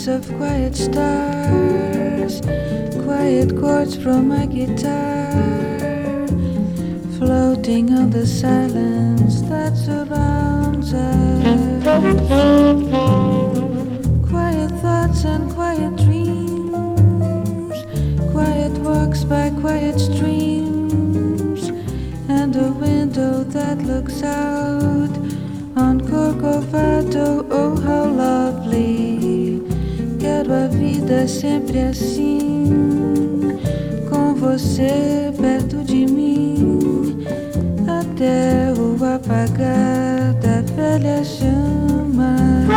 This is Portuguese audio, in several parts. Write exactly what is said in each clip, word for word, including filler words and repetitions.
Memories of quiet stars, quiet chords from my guitar, floating on the silence that surrounds us. Quiet thoughts and quiet dreams, quiet walks by quiet streams, and a window that looks out on Corcovado. Oh, how lovely. Quero a vida sempre assim, com você perto de mim, até o apagar da velha chama.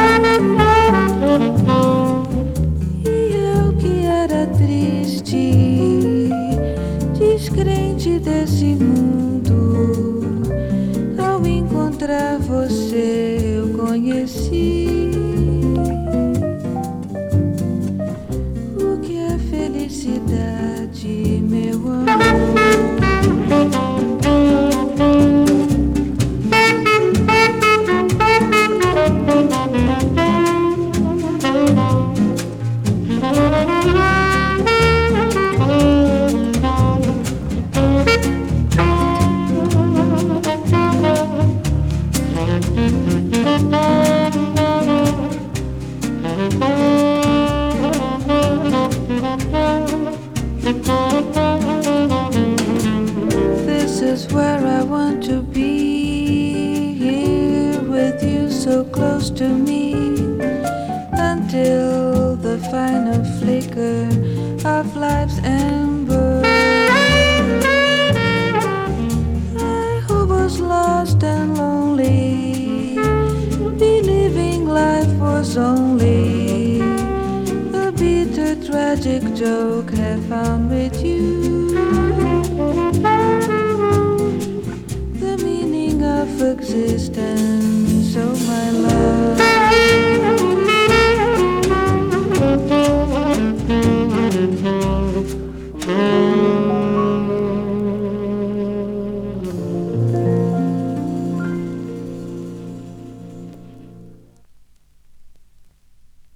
E eu que era triste, descrente desse mundo, ao encontrar você eu conheci o que é felicidade, meu amor. This is where I want to be, here with you so close to me, until the final flicker of life's ember. I who was lost and lonely, believing life was only a bitter tragic joke, have found with you